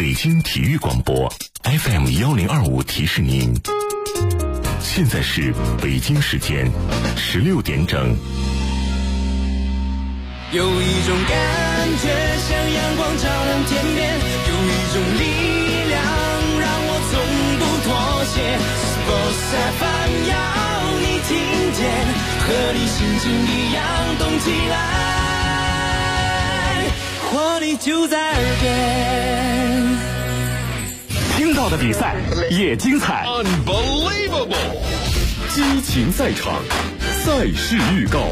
北京体育广播 FM1025提示您，现在是北京时间16点整。 有一种感觉像阳光照亮天边，有一种力量让我从不妥协。Sports FM 要你听见，和你心情一样动起来，活力就在耳边。 听到的比赛也精彩 ，Unbelievable！ 激情赛场，赛事预告。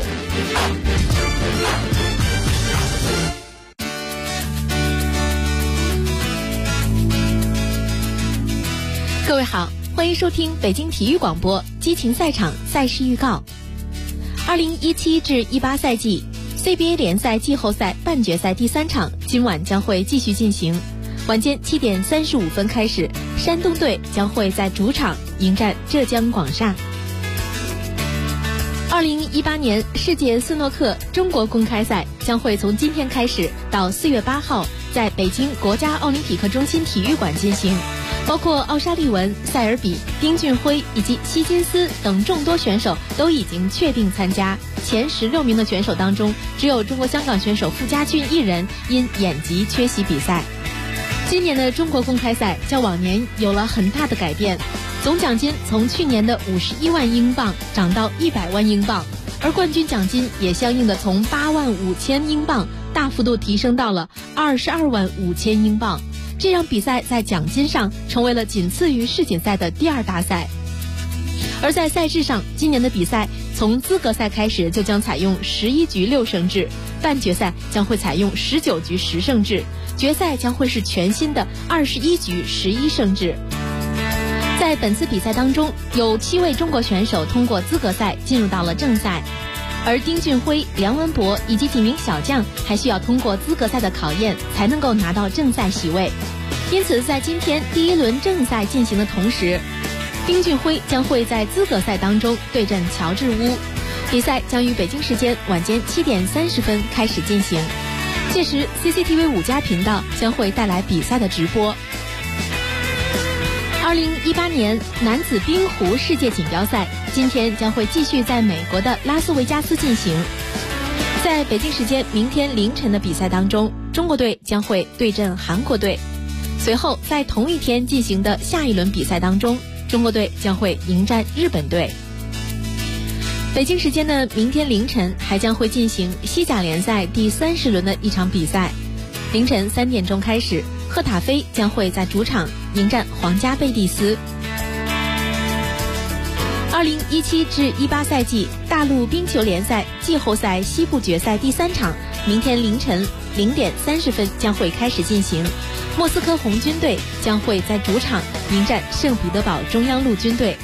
各位好，欢迎收听北京体育广播激情赛场赛事预告。2017至18赛季 CBA 联赛季后赛半决赛第3场今晚将会继续进行。晚间7点35分开始，山东队将会在主场迎战浙江广厦。2018年世界斯诺克中国公开赛将会从今天开始到4月8号在北京国家奥林匹克中心体育馆进行，包括奥沙利文、塞尔比、丁俊晖以及希金斯等众多选手都已经确定参加。前16名的选手当中，只有中国香港选手傅家俊一人因眼疾缺席比赛。今年的中国公开赛较往年有了很大的改变，总奖金从去年的51万英镑涨到100万英镑，而冠军奖金也相应的从8万5千英镑大幅度提升到了22万5千英镑，这让比赛在奖金上成为了仅次于世锦赛的第2大赛。而在赛制上，今年的比赛从资格赛开始就将采用11局6胜制，半决赛将会采用19局10胜制，决赛将会是全新的21局11胜制。在本次比赛当中，有7位中国选手通过资格赛进入到了正赛，而丁俊晖、梁文博以及几名小将还需要通过资格赛的考验才能够拿到正赛席位。因此在今天第1轮正赛进行的同时，丁俊晖将会在资格赛当中对阵乔治乌，比赛将于北京时间晚间7点30分开始进行，届时 CCTV 5+频道将会带来比赛的直播。2018年男子冰壶世界锦标赛今天将会继续在美国的拉斯维加斯进行。在北京时间明天凌晨的比赛当中，中国队将会对阵韩国队，随后在同一天进行的下一轮比赛当中，中国队将会迎战日本队。北京时间的明天凌晨还将会进行西甲联赛第30轮的一场比赛，凌晨3点钟开始，赫塔菲将会在主场迎战皇家贝蒂斯。2017至18赛季大陆冰球联赛季后赛西部决赛第3场明天凌晨0点30分将会开始进行，莫斯科红军队将会在主场迎战圣彼得堡中央陆军队。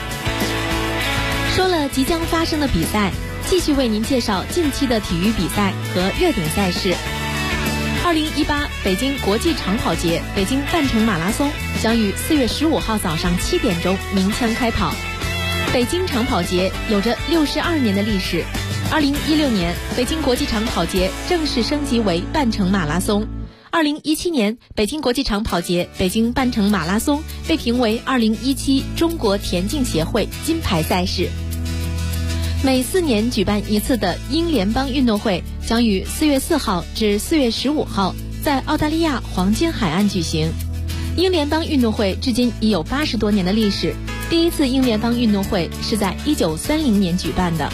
说了即将发生的比赛，继续为您介绍近期的体育比赛和热点赛事。2018北京国际长跑节北京半程马拉松将于4月15号早上7点钟鸣枪开跑。北京长跑节有着62年的历史，2016年北京国际长跑节正式升级为半程马拉松。2017年北京国际长跑节北京半程马拉松被评为2017中国田径协会金牌赛事。每4年举办一次的英联邦运动会将于4月4号至4月15号在澳大利亚黄金海岸举行。英联邦运动会至今已有80多年的历史，第一次英联邦运动会是在1930年举办的。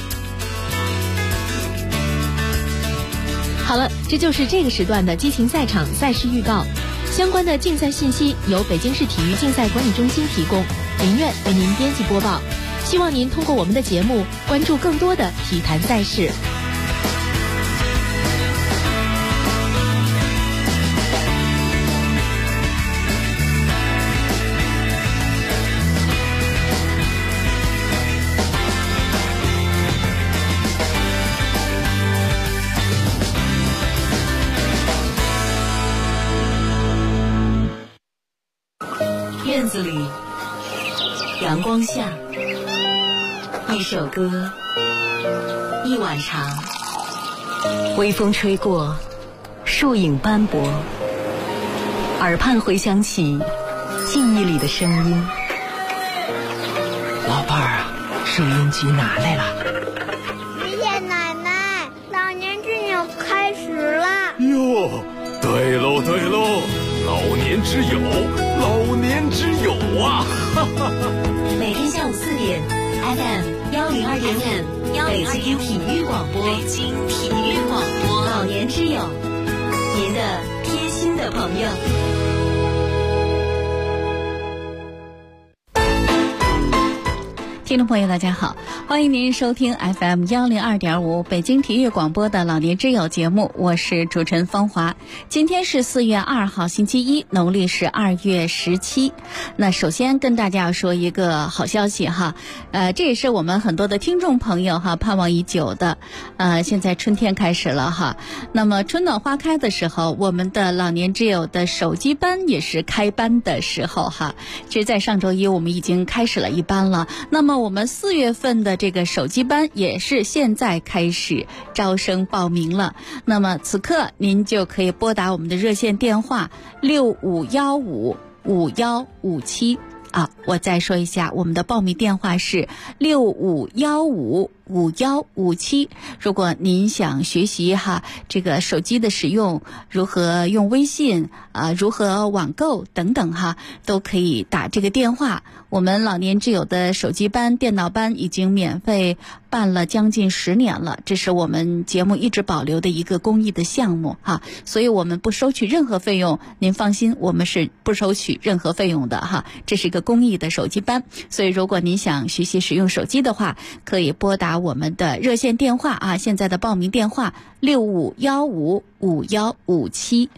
好了，这就是这个时段的激情赛场赛事预告。相关的竞赛信息由北京市体育竞赛管理中心提供，林苑为您编辑播报。希望您通过我们的节目关注更多的体坛赛事。 院子里，阳光下，一首歌，一碗茶，微风吹过，树影斑驳， 耳畔回响起记忆里的声音。 老伴儿啊，收音机拿来了。 爷爷奶奶，老年之友开始了。 哟，对喽对喽，老年之友，老年之友啊！哈哈哈。 每天下午4点 FM 102.5北京体育广播，老年之友，您的贴心的朋友。 听众朋友大家好，欢迎您收听 FM 102.5北京体育广播的老年之友节目，我是主持人芳华。今天是4月2号星期一，农历是2月17。那首先跟大家说一个好消息哈，这也是我们很多的听众朋友哈盼望已久的。现在春天开始了哈，那么春暖花开的时候，我们的老年之友的手机班也是开班的时候哈。其实在上周一我们已经开始了一班了，那么我们4月份的这个手机班也是现在开始招生报名了。那么此刻您就可以拨打我们的热线电话65155157啊，我再说一下，我们的报名电话是65155157。如果您想学习哈这个手机的使用，如何用微信如何网购等等哈，都可以打这个电话。我们老年之友的手机班、电脑班已经免费办了将近10年了，这是我们节目一直保留的一个公益的项目哈，所以我们不收取任何费用，您放心，我们是不收取任何费用的哈，这是一个公益的手机班。所以如果您想学习使用手机的话，可以拨打我们的热线电话啊，现在的报名电话65155157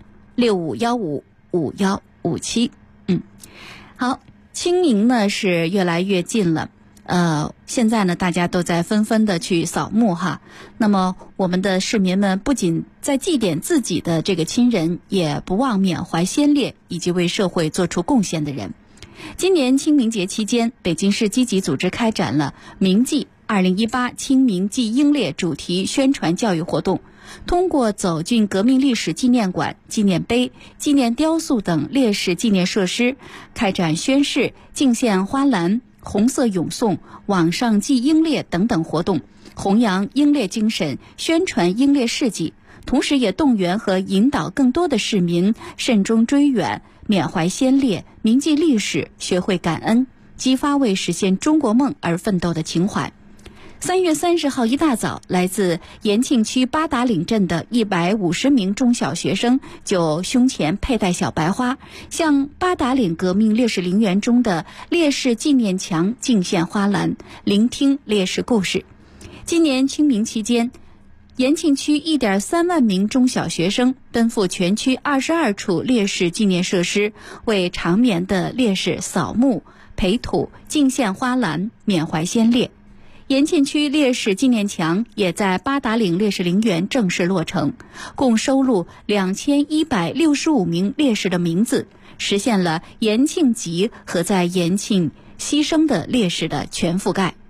65155157。好，清明呢是越来越近了，现在呢大家都在纷纷的去扫墓哈。那么我们的市民们不仅在祭奠自己的这个亲人，也不忘缅怀先烈以及为社会做出贡献的人。今年清明节期间，北京市积极组织开展了铭记2018清明祭英烈主题宣传教育活动，通过走进革命历史纪念馆、纪念碑、纪念雕塑等烈士纪念设施，开展宣誓、敬献花篮、红色咏颂、网上祭英烈等等活动，弘扬英烈精神，宣传英烈事迹，同时也动员和引导更多的市民慎终追远，缅怀先烈，铭记历史，学会感恩，激发为实现中国梦而奋斗的情怀。3月30号一大早，来自延庆区八达岭镇的150名中小学生就胸前佩戴小白花，向八达岭革命烈士陵园中的烈士纪念墙敬献花篮，聆听烈士故事。今年清明期间，延庆区1.3万名中小学生奔赴全区22处烈士纪念设施，为长眠的烈士扫墓、培土、敬献花篮，缅怀先烈。延庆区烈士纪念墙也在八达岭烈士陵园正式落成，共收录2165名烈士的名字，实现了延庆籍和在延庆牺牲的烈士的全覆盖。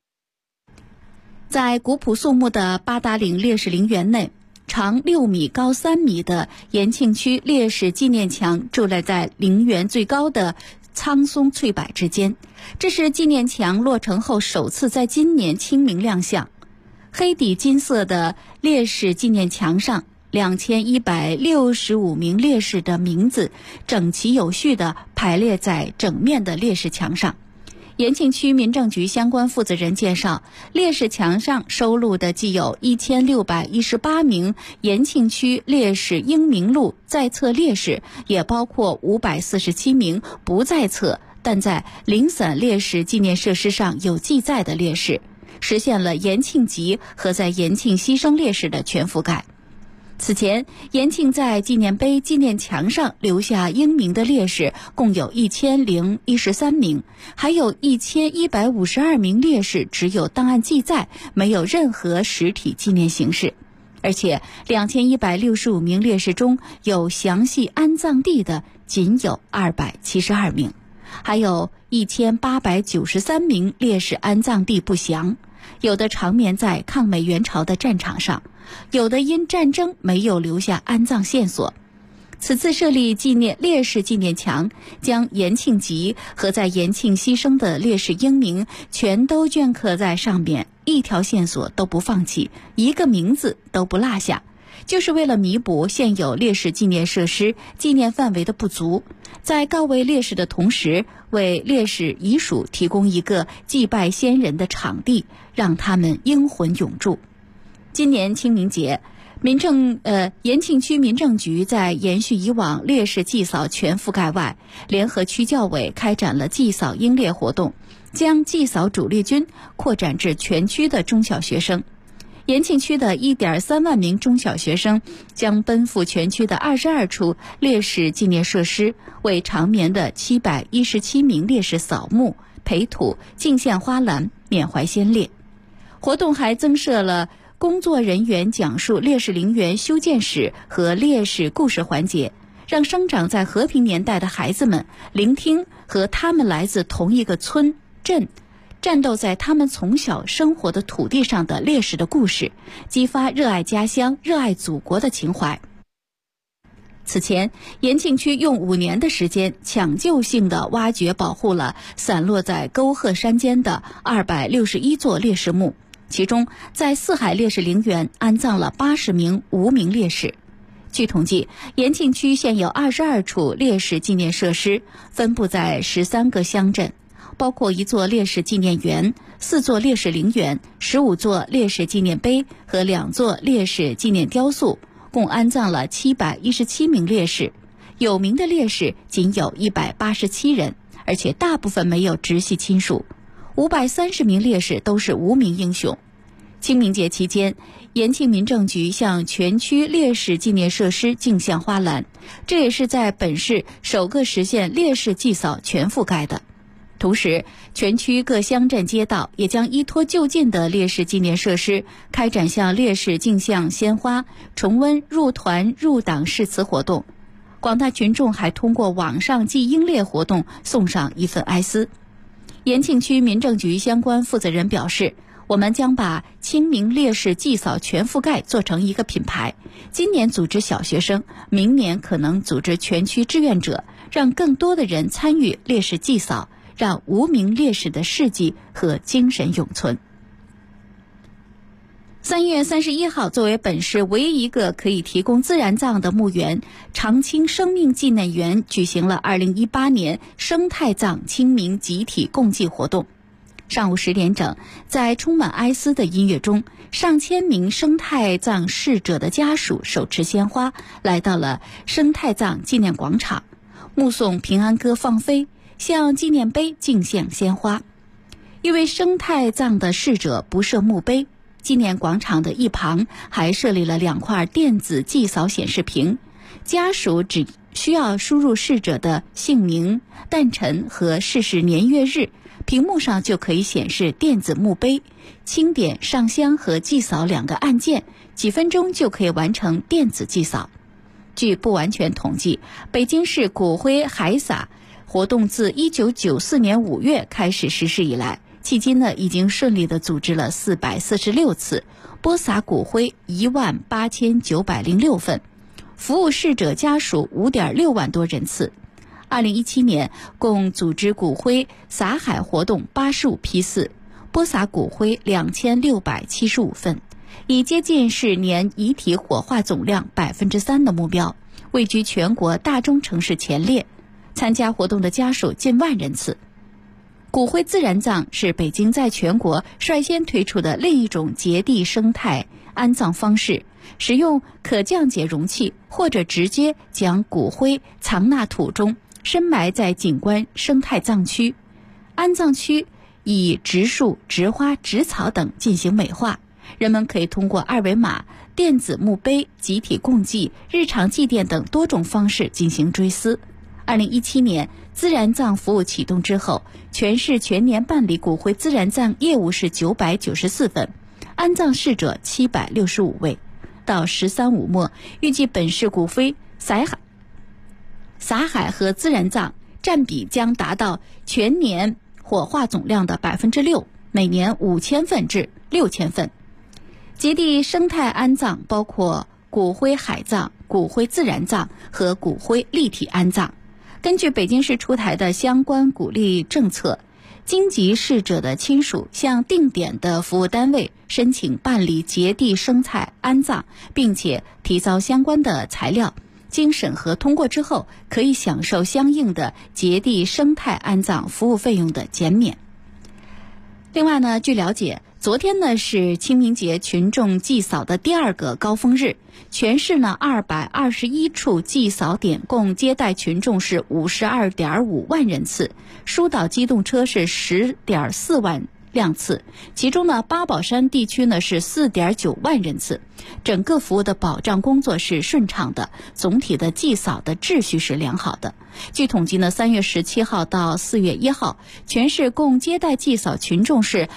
在古朴肃穆的八达岭烈士陵园内，长6米、高3米的延庆区烈士纪念墙伫立在陵园最高的苍松翠柏之间，这是纪念墙落成后首次在今年清明亮相。黑底金色的烈士纪念墙上，2165名烈士的名字整齐有序地排列在整面的烈士墙上。延庆区民政局相关负责人介绍，烈士墙上收录的既有1618名延庆区烈士英名录在册烈士，也包括547名不在册但在零散烈士纪念设施上有记载的烈士，实现了延庆籍和在延庆牺牲烈士的全覆盖。此前，延庆在纪念碑、纪念墙上留下英名的烈士共有1013名，还有1152名烈士只有档案记载，没有任何实体纪念形式。而且2165名烈士中有详细安葬地的仅有272名，还有1893名烈士安葬地不详，有的长眠在抗美援朝的战场上，有的因战争没有留下安葬线索。 此次设立纪念烈士纪念墙，将延庆集和在延庆牺牲的烈士英名全都镌刻在上面，一条线索都不放弃，一个名字都不落下，就是为了弥补现有烈士纪念设施纪念范围的不足，在告慰烈士的同时，为烈士遗属提供一个祭拜先人的场地，让他们英魂永驻。今年清明节，延庆区民政局在延续以往烈士祭扫全覆盖外，联合区教委开展了祭扫英烈活动，将祭扫主力军扩展至全区的中小学生。延庆区的 1.3 万名中小学生将奔赴全区的22处烈士纪念设施，为长眠的717名烈士扫墓、培土、敬献花篮，缅怀先烈。活动还增设了工作人员讲述烈士陵园修建史和烈士故事环节，让生长在和平年代的孩子们聆听和他们来自同一个村镇，战斗在他们从小生活的土地上的烈士的故事，激发热爱家乡、热爱祖国的情怀。此前，延庆区用5年的时间抢救性地挖掘保护了散落在沟壑山间的261座烈士墓，其中在四海烈士陵园安葬了80名无名烈士。据统计，延庆区现有22处烈士纪念设施，分布在13个乡镇，包括1座烈士纪念园、4座烈士陵园、15座烈士纪念碑和2座烈士纪念雕塑，共安葬了717名烈士。有名的烈士仅有187人，而且大部分没有直系亲属。530名烈士都是无名英雄。清明节期间，延庆民政局向全区烈士纪念设施敬献花篮，这也是在本市首个实现烈士祭扫全覆盖的。同时，全区各乡镇街道也将依托就近的烈士纪念设施，开展向烈士敬献鲜花、重温入团入党誓词活动。广大群众还通过网上祭英烈活动送上一份哀思。延庆区民政局相关负责人表示，我们将把清明烈士祭扫全覆盖做成一个品牌，今年组织小学生，明年可能组织全区志愿者，让更多的人参与烈士祭扫，让无名烈士的事迹和精神永存。3月31号，作为本市唯一一个可以提供自然葬的墓园，长青生命纪念园举行了2018年生态葬清明集体共祭活动。上午10点整，在充满哀思的音乐中，上千名生态葬逝者的家属手持鲜花来到了生态葬纪念广场，目送平安歌放飞，向纪念碑敬献鲜花。因为生态葬的逝者不设墓碑，纪念广场的一旁还设立了2块电子祭扫显示屏，家属只需要输入逝者的姓名、诞辰和逝世年月日，屏幕上就可以显示电子墓碑，轻点上香和祭扫2个按键，几分钟就可以完成电子祭扫。据不完全统计，北京市骨灰海撒活动自1994年5月开始实施以来，迄今呢已经顺利地组织了446次，播撒骨灰18906份，服务逝者家属5.6万多人次。2017年共组织骨灰撒海活动85批次，播撒骨灰2675份，已接近市年遗体火化总量3%的目标，位居全国大中城市前列。参加活动的家属近万人次。骨灰自然葬是北京在全国率先推出的另一种节地生态安葬方式，使用可降解容器或者直接将骨灰藏纳土中，深埋在景观生态葬区。安葬区以植树、植花、植草等进行美化，人们可以通过2维码、电子墓碑、集体共祭、日常祭奠等多种方式进行追思。2017年自然葬服务启动之后，全市全年办理骨灰自然葬业务是994份，安葬逝者765位。到13/5末，预计本市骨灰撒海和自然葬占比将达到全年火化总量的6%，每年5000份至6000份。节地生态安葬包括骨灰海葬、骨灰自然葬和骨灰立体安葬。根据北京市出台的相关鼓励政策，经籍逝者的亲属向定点的服务单位申请办理节地生态安葬，并且提交相关的材料，经审核通过之后，可以享受相应的节地生态安葬服务费用的减免。另外呢，据了解，昨天呢是清明节群众祭扫的第2个高峰日，全市呢221处祭扫点共接待群众是52.5万人次，疏导机动车是10.4万辆次，其中呢八宝山地区呢是4.9万人次。整个服务的保障工作是顺畅的，总体的祭扫的秩序是良好的。据统计呢，3月17号到4月1号，全市共接待祭扫群众是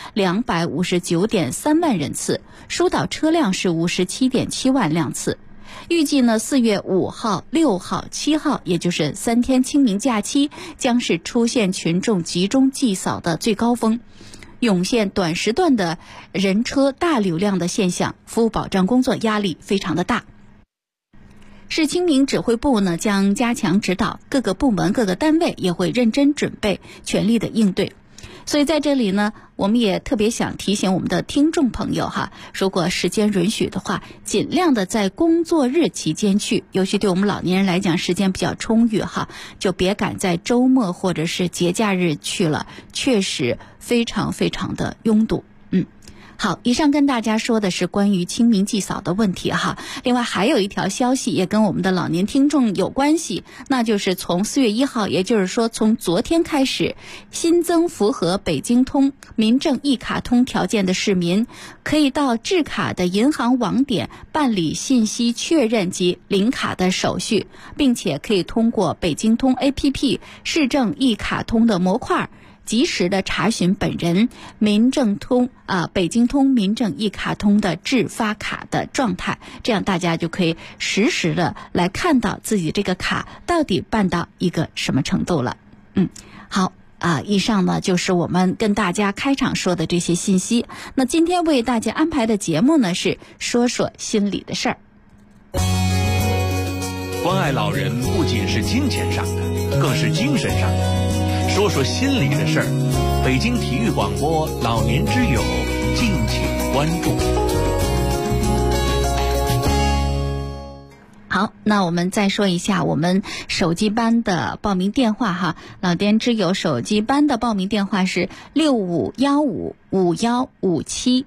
259.3万人次，疏导车辆是57.7万辆次。预计呢4月5号、6号、7号，也就是3天清明假期，将是出现群众集中祭扫的最高峰，涌现短时段的人车大流量的现象，服务保障工作压力非常的大。市清明指挥部呢将加强指导，各个部门各个单位也会认真准备，全力的应对。所以在这里呢，我们也特别想提醒我们的听众朋友哈，如果时间允许的话，尽量的在工作日期间去，尤其对我们老年人来讲时间比较充裕哈，就别赶在周末或者是节假日去了，确实非常非常的拥堵。好，以上跟大家说的是关于清明祭扫的问题哈。另外还有一条消息也跟我们的老年听众有关系，那就是从4月1号，也就是说从昨天开始，新增符合北京通、民政一卡通条件的市民，可以到制卡的银行网点办理信息确认及领卡的手续，并且可以通过北京通 APP、市政一卡通的模块及时的查询本人民政通北京通民政一卡通的制发卡的状态，这样大家就可以实时的来看到自己这个卡到底办到一个什么程度了。好以上呢就是我们跟大家开场说的这些信息。那今天为大家安排的节目呢是说说心里的事儿。 关爱老人不仅是金钱上的，更是精神上的。说说心里的事儿，北京体育广播老年之友，敬请关注。 好，那我们再说一下我们手机班的报名电话哈。老年之友手机班的报名电话是65155157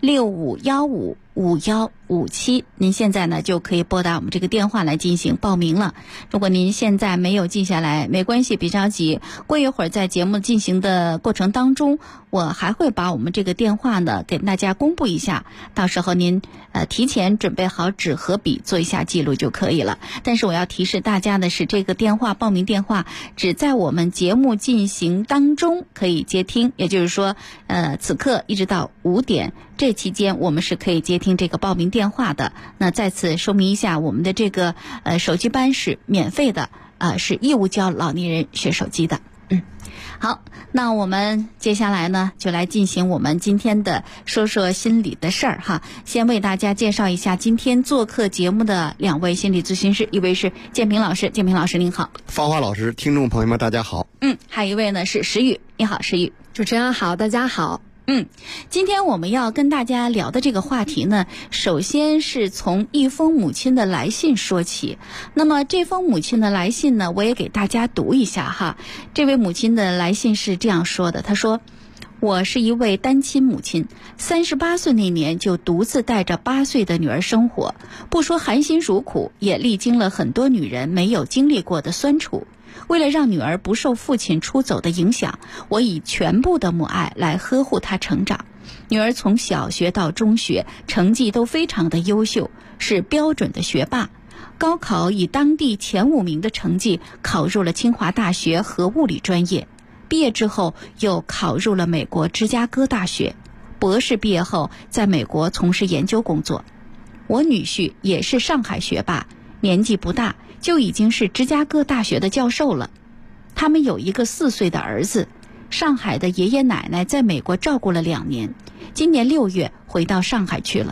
65155157，您现在呢就可以拨打我们这个电话来进行报名了。如果您现在没有记下来，没关系，别着急，过一会儿在节目进行的过程当中，我还会把我们这个电话呢给大家公布一下，到时候您提前准备好纸和笔做一下记录就可以了。但是我要提示大家的是，这个电话报名电话只在我们节目进行当中可以接听，也就是说此刻一直到5点这期间我们是可以接听这个报名电话的。那再次说明一下，我们的这个手机班是免费的，是义务教老年人学手机的。好，那我们接下来呢就来进行我们今天的说说心里的事儿哈。先为大家介绍一下今天做客节目的2位心理咨询师，一位是建平老师，建平老师您好。 芳华老师，听众朋友们大家好。 还有一位呢是石宇，你好石宇。 主持人好，大家好。 今天我们要跟大家聊的这个话题呢，首先是从一封母亲的来信说起。那么这封母亲的来信呢，我也给大家读一下哈。这位母亲的来信是这样说的，她说：我是一位单亲母亲，38岁那年就独自带着8岁的女儿生活，不说含辛茹苦，也历经了很多女人没有经历过的酸楚。为了让女儿不受父亲出走的影响，我以全部的母爱来呵护她成长。女儿从小学到中学成绩都非常的优秀，是标准的学霸。高考以当地前5名的成绩考入了清华大学核物理专业，毕业之后又考入了美国芝加哥大学。博士毕业后在美国从事研究工作。我女婿也是上海学霸，年纪不大就已经是芝加哥大学的教授了。他们有一个4岁的儿子，上海的爷爷奶奶在美国照顾了2年，今年6月回到上海去了。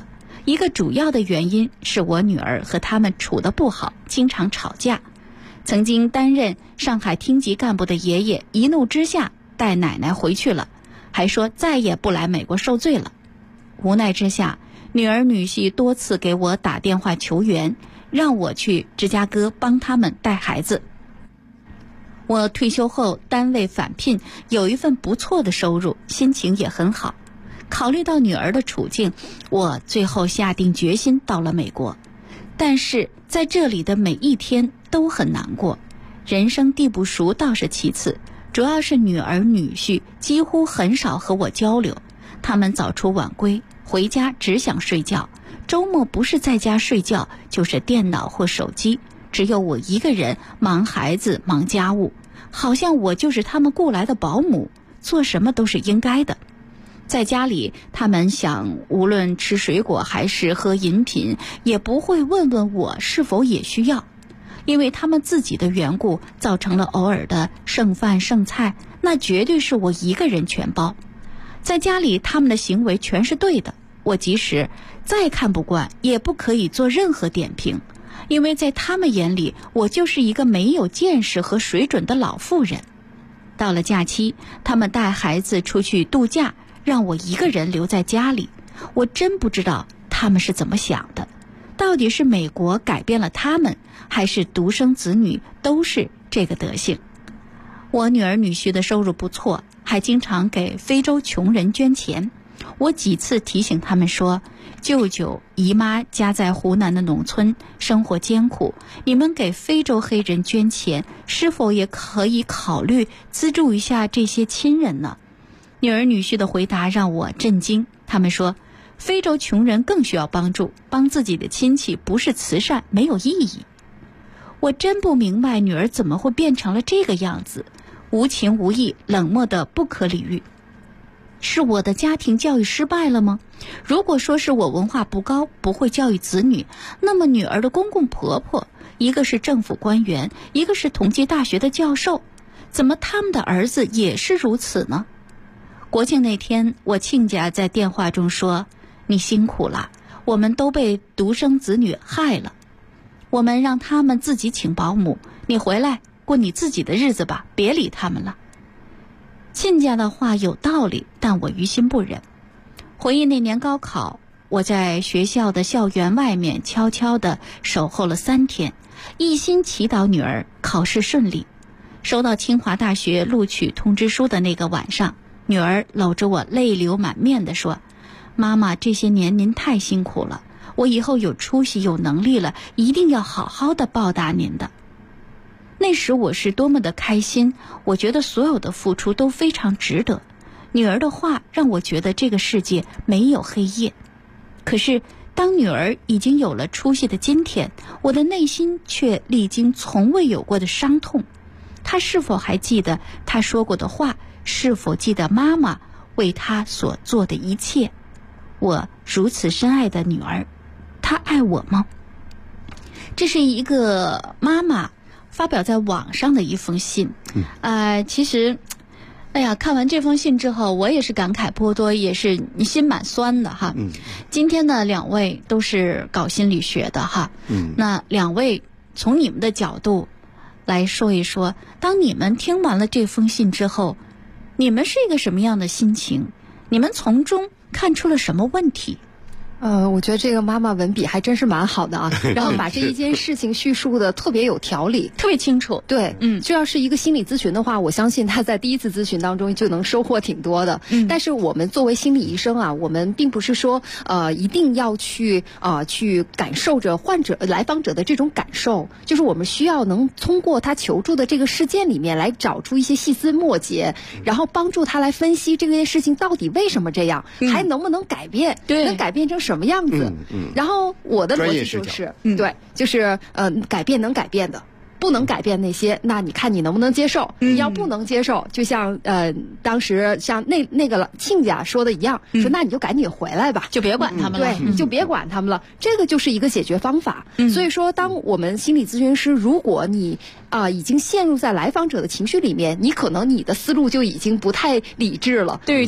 一个主要的原因是我女儿和他们处得不好，经常吵架。曾经担任上海厅级干部的爷爷一怒之下带奶奶回去了，还说再也不来美国受罪了。无奈之下，女儿女婿多次给我打电话求援，让我去芝加哥帮他们带孩子。我退休后单位返聘，有一份不错的收入，心情也很好。考虑到女儿的处境，我最后下定决心到了美国。但是在这里的每一天都很难过，人生地不熟倒是其次，主要是女儿女婿几乎很少和我交流，他们早出晚归，回家只想睡觉，周末不是在家睡觉就是电脑或手机，只有我一个人忙孩子忙家务，好像我就是他们雇来的保姆，做什么都是应该的。在家里他们想无论吃水果还是喝饮品，也不会问问我是否也需要，因为他们自己的缘故造成了偶尔的剩饭剩菜，那绝对是我一个人全包。在家里他们的行为全是对的，我即使再看不惯也不可以做任何点评，因为在他们眼里我就是一个没有见识和水准的老妇人。到了假期，他们带孩子出去度假，让我一个人留在家里，我真不知道他们是怎么想的，到底是美国改变了他们，还是独生子女都是这个德行。我女儿女婿的收入不错，还经常给非洲穷人捐钱。我几次提醒他们说，舅舅姨妈家在湖南的农村，生活艰苦，你们给非洲黑人捐钱，是否也可以考虑资助一下这些亲人呢？女儿女婿的回答让我震惊，他们说非洲穷人更需要帮助，帮自己的亲戚不是慈善，没有意义。我真不明白女儿怎么会变成了这个样子，无情无义，冷漠的不可理喻。是我的家庭教育失败了吗？如果说是我文化不高，不会教育子女，那么女儿的公公婆婆，一个是政府官员，一个是同济大学的教授，怎么他们的儿子也是如此呢？国庆那天，我亲家在电话中说，你辛苦了，我们都被独生子女害了，我们让他们自己请保姆，你回来过你自己的日子吧，别理他们了。亲家的话有道理，但我于心不忍。回忆那年高考，我在学校的校园外面悄悄地守候了3天，一心祈祷女儿考试顺利。收到清华大学录取通知书的那个晚上，女儿搂着我泪流满面地说，妈妈，这些年您太辛苦了，我以后有出息有能力了，一定要好好的报答您的。那时我是多么的开心，我觉得所有的付出都非常值得。女儿的话让我觉得这个世界没有黑夜。可是当女儿已经有了出息的今天，我的内心却历经从未有过的伤痛。她是否还记得她说过的话？是否记得妈妈为她所做的一切？我如此深爱的女儿，她爱我吗？这是一个妈妈发表在网上的一封信。其实看完这封信之后，我也是感慨颇多，也是心蛮酸的哈。今天呢，2位都是搞心理学的哈。那2位从你们的角度来说一说，当你们听完了这封信之后，你们是一个什么样的心情？你们从中看出了什么问题？ 我觉得这个妈妈文笔还真是蛮好的啊，然后把这一件事情叙述的特别有条理， 特别清楚。 对，这要是一个心理咨询的话，我相信他在第一次咨询当中就能收获挺多的。但是我们作为心理医生啊，我们并不是说一定要去感受着来访者的这种感受，就是我们需要能通过他求助的这个事件里面来找出一些细丝末节，然后帮助他来分析这件事情到底为什么这样，还能不能改变，能改变成什么样子。然后我的逻辑就是对，就是改变能改变的，不能改变那些，那你看你能不能接受？你要不能接受，就像当时像那个亲家说的一样，说那你就赶紧回来吧， 就别管他们了。 对，你就别管他们了，这个就是一个解决方法。所以说，当我们心理咨询师，如果你已经陷入在来访者的情绪里面，你可能你的思路就已经不太理智了。 对，就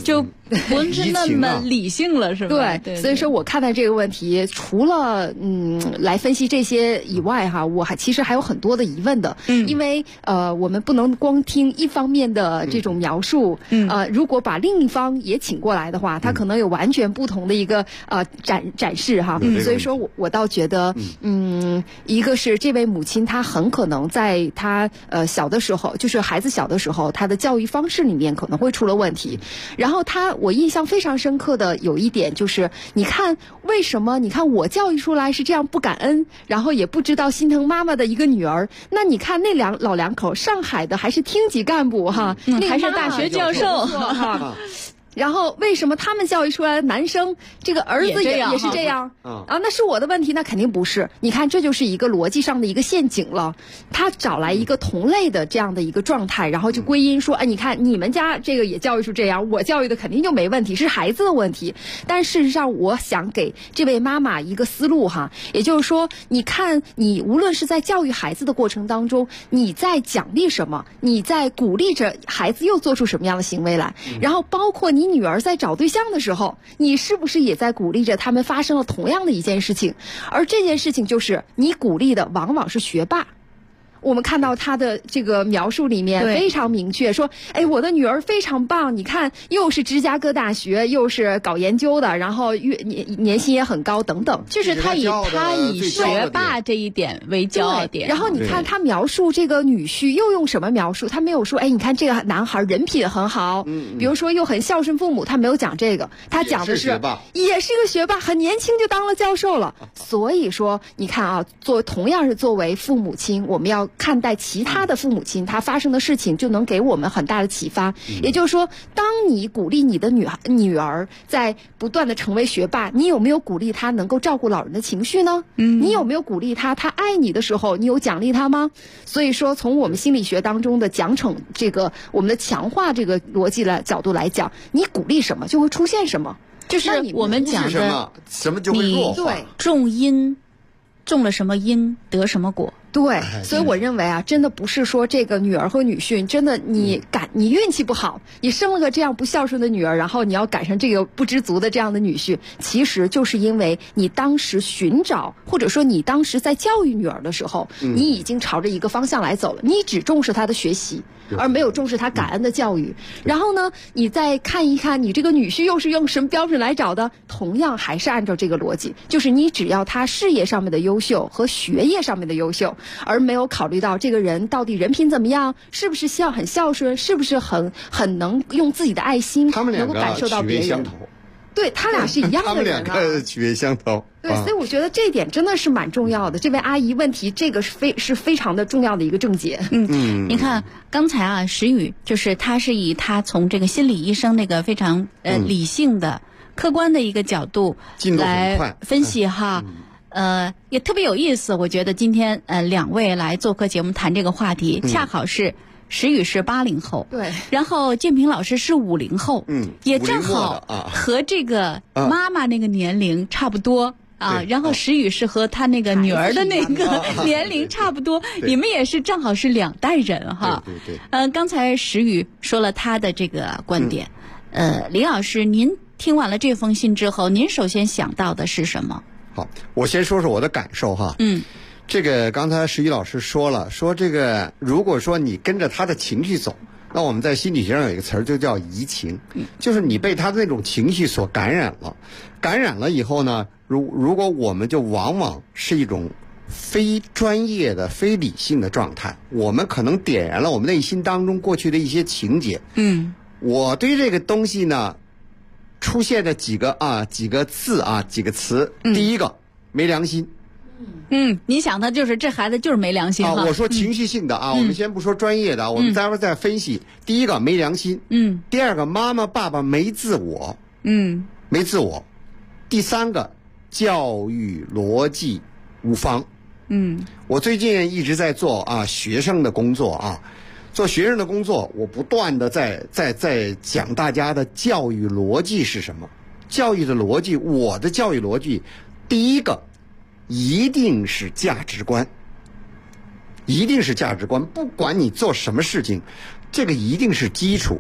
不是那么理性了，是吧？ 对，所以说我看待这个问题，除了来分析这些以外哈，我其实还有很多的疑问的。因为我们不能光听一方面的这种描述。如果把另一方也请过来的话，他可能有完全不同的一个展示哈。所以说我倒觉得，一个是这位母亲，她很可能在她小的时候，就是孩子小的时候，她的教育方式里面可能会出了问题。然后我印象非常深刻的有一点就是，你看为什么？你看我教育出来是这样不感恩，然后也不知道心疼妈妈的一个女儿。那你看那老两口，上海的还是厅级干部哈， 还是大学教授哈。然后为什么他们教育出来的男生，这个儿子也是这样啊？那是我的问题？那肯定不是。你看，这就是一个逻辑上的一个陷阱了。他找来一个同类的这样的一个状态，然后就归因说，哎，你看你们家这个也教育出这样，我教育的肯定就没问题，是孩子的问题。但事实上，我想给这位妈妈一个思路哈，也就是说，你看你无论是在教育孩子的过程当中，你在奖励什么，你在鼓励着孩子又做出什么样的行为来，然后包括你女儿在找对象的时候，你是不是也在鼓励着他们发生了同样的一件事情？而这件事情就是你鼓励的往往是学霸。我们看到他的这个描述里面非常明确，说，哎，我的女儿非常棒，你看又是芝加哥大学，又是搞研究的，然后年薪也很高等等， 就是他以学霸这一点为骄傲点。 然后你看他描述这个女婿又用什么描述？他没有说，哎，你看这个男孩人品很好，比如说又很孝顺父母，他没有讲这个，他讲的是也是个学霸，很年轻就当了教授了。所以说，你看啊，同样是作为父母亲，我们要看待其他的父母亲他发生的事情，就能给我们很大的启发。也就是说，当你鼓励你的女儿在不断的成为学霸，你有没有鼓励她能够照顾老人的情绪呢？你有没有鼓励她爱你的时候，你有奖励她吗？所以说，从我们心理学当中的奖惩这个我们的强化这个逻辑的角度来讲，你鼓励什么就会出现什么， 就是我们讲的什么就会弱化。 对， 种因种了什么因得什么果。 对，所以我认为啊，真的不是说这个女儿和女婿，真的你运气不好，你生了个这样不孝顺的女儿，然后你要赶上这个不知足的这样的女婿，其实就是因为你当时寻找，或者说你当时在教育女儿的时候，你已经朝着一个方向来走了，你只重视她的学习，而没有重视她感恩的教育。然后呢，你再看一看你这个女婿又是用什么标准来找的，同样还是按照这个逻辑，就是你只要他事业上面的优秀和学业上面的优秀，而没有考虑到这个人到底人品怎么样，是不是很孝顺，是不是很能用自己的爱心能够感受到别人。对，他俩是一样的人啊， 他们两个曲悦相投。 对，所以我觉得这一点真的是蛮重要的。这位阿姨问题，这个是非常的重要的一个症结。 你看刚才啊，石宇就是他是以他从这个心理医生那个非常理性的、客观的一个角度来分析哈。也特别有意思，我觉得今天两位来做客节目谈这个话题，恰好是石宇是80后， 对， 然后建平老师是50后，也正好和这个妈妈那个年龄差不多啊。然后石宇是和他那个女儿的那个年龄差不多，你们也是正好是2代人哈。 对。 刚才石宇说了他的这个观点，李老师，您听完了这封信之后，您首先想到的是什么？ 好，我先说说我的感受哈。这个刚才石宇老师说了，说这个如果说你跟着他的情绪走，那我们在心理学上有一个词儿就叫移情，就是你被他的那种情绪所感染了，感染了以后呢，如果我们就往往是一种非专业的、非理性的状态，我们可能点燃了我们内心当中过去的一些情节。我对这个东西呢，出现了几个字啊，几个词。第一个，没良心。 你想他就是这孩子就是没良心哈。 我说情绪性的啊，我们先不说专业的，我们待会儿再分析。第一个没良心，第二个妈妈爸爸没自我，没自我。第三个教育逻辑无方。我最近一直在做学生的工作啊。做学生的工作，我不断的在讲大家的教育逻辑是什么。教育的逻辑，我的教育逻辑，第一个一定是价值观，一定是价值观。不管你做什么事情，这个一定是基础。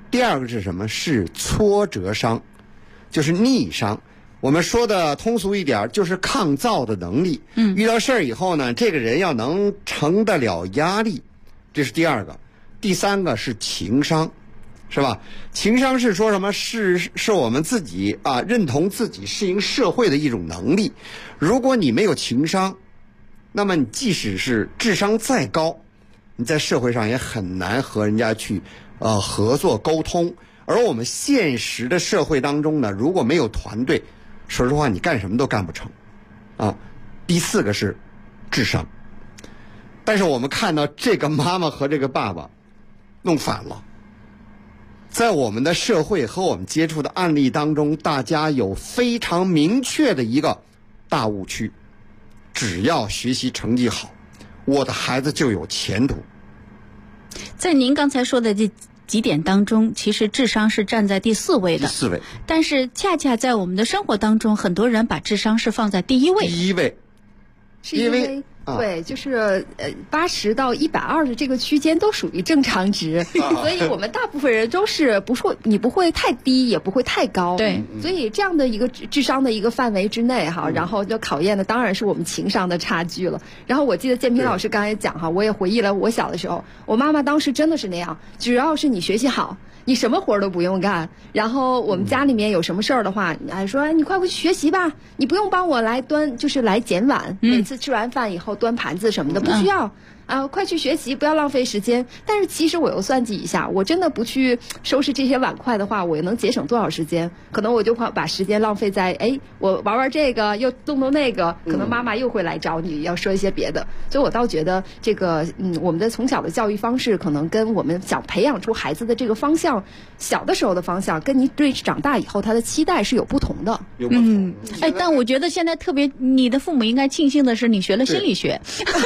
第二个是什么？是挫折伤，就是逆商。我们说的通俗一点，就是抗造的能力。遇到事儿以后呢，这个人要能承得了压力，这是第二个。第三个是情商，是吧？情商是说什么？是我们自己认同自己适应社会的一种能力。如果你没有情商，那么你即使是智商再高，你在社会上也很难和人家去合作沟通。而我们现实的社会当中呢，如果没有团队，说实话你干什么都干不成第四个是智商。但是我们看到这个妈妈和这个爸爸弄反了。在我们的社会和我们接触的案例当中，大家有非常明确的一个大误区，只要学习成绩好，我的孩子就有前途。 在您刚才说的这几点当中，其实智商是站在第4位的。 第4位。 但是恰恰在我们的生活当中，很多人把智商是放在第1位。 第1位。 是因为对，就是80到120这个区间都属于正常值，所以我们大部分人都是你不会太低，也不会太高。 对， 所以这样的一个智商的一个范围之内然后就考验的当然是我们情商的差距了。然后我记得建平老师刚才讲我也回忆了我小的时候，我妈妈当时真的是那样，只要是你学习好，你什么活都不用干。然后我们家里面有什么事儿的话，说你快回去学习吧，你不用帮我来端，就是来捡碗，每次吃完饭以后端盘子什么的不需要快去学习，不要浪费时间。但是其实我又算计一下，我真的不去收拾这些碗筷的话，我能节省多少时间？可能我就把时间浪费在我玩这个又动那个，可能妈妈又会来找你要说一些别的。所以我倒觉得这个我们的从小的教育方式，可能跟我们想培养出孩子的这个方向，小的时候的方向，跟你对长大以后他的期待是有不同的。 有不同。 但我觉得现在特别，你的父母应该庆幸的是你学了心理学。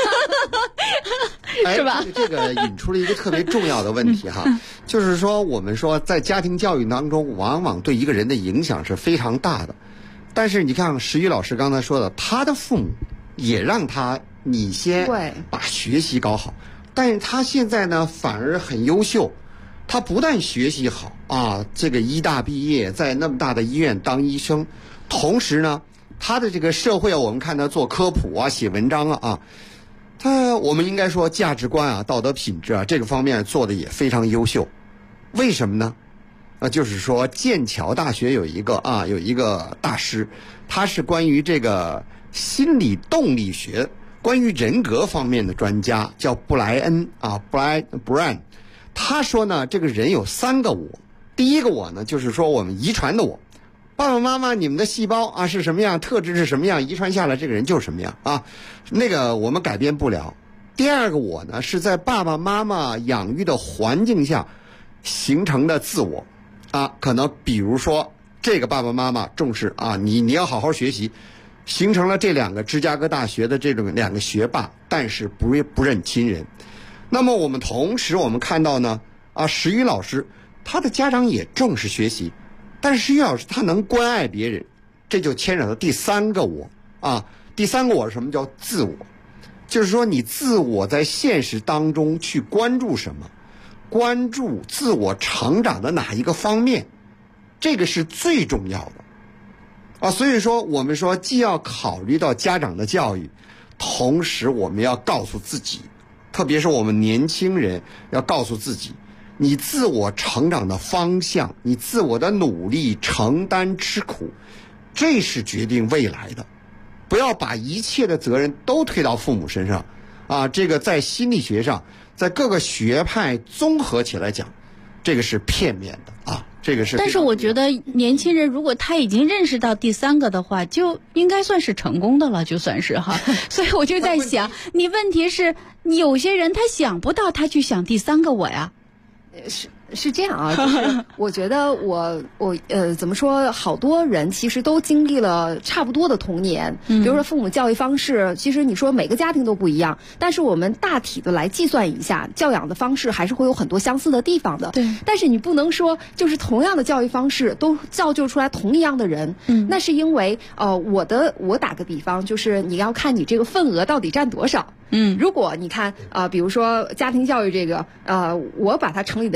是吧？ 这个引出了一个特别重要的问题就是说我们说在家庭教育当中，往往对一个人的影响是非常大的。但是你看石宇老师刚才说的，他的父母也让你先把学习搞好，但是他现在呢反而很优秀，他不但学习好这个医大毕业，在那么大的医院当医生，同时呢他的这个社会我们看他做科普写文章我们应该说价值观道德品质这个方面做的也非常优秀。为什么呢？就是说剑桥大学有一个大师，他是关于这个心理动力学、关于人格方面的专家，叫布莱恩Brian。他说呢，这个人有3个我。第一个我呢，就是说我们遗传的我。爸爸妈妈，你们的细胞是什么样，特质是什么样，遗传下来这个人就是什么样那个我们改变不了。第二个我呢，是在爸爸妈妈养育的环境下形成的自我可能比如说这个爸爸妈妈重视你要好好学习，形成了这2个芝加哥大学的这种2个学霸，但是不认亲人。那么我们同时我们看到呢石宇老师他的家长也重视学习，但是石宇老师他能关爱别人，这就牵扯到第3个我第3个我是什么？叫自我。就是说你自我在现实当中去关注什么，关注自我成长的哪一个方面，这个是最重要的所以说我们说既要考虑到家长的教育，同时我们要告诉自己，特别是我们年轻人要告诉自己，你自我成长的方向，你自我的努力承担吃苦，这是决定未来的。不要把一切的责任都推到父母身上这个在心理学上，在各个学派综合起来讲，这个是片面的这个是。 但是我觉得年轻人如果他已经认识到第3个的话，就应该算是成功的了，就算是所以我就在想，你问题是有些人他想不到，他去想第3个我呀。 是这样就是我觉得我怎么说，好多人其实都经历了差不多的童年，比如说父母教育方式，其实你说每个家庭都不一样，但是我们大体的来计算一下，教养的方式还是会有很多相似的地方的。 对。 但是你不能说就是同样的教育方式都造就出来同一样的人，那是因为我打个比方，就是你要看你这个份额到底占多少。如果你看比如说家庭教育这个我把它乘以的系数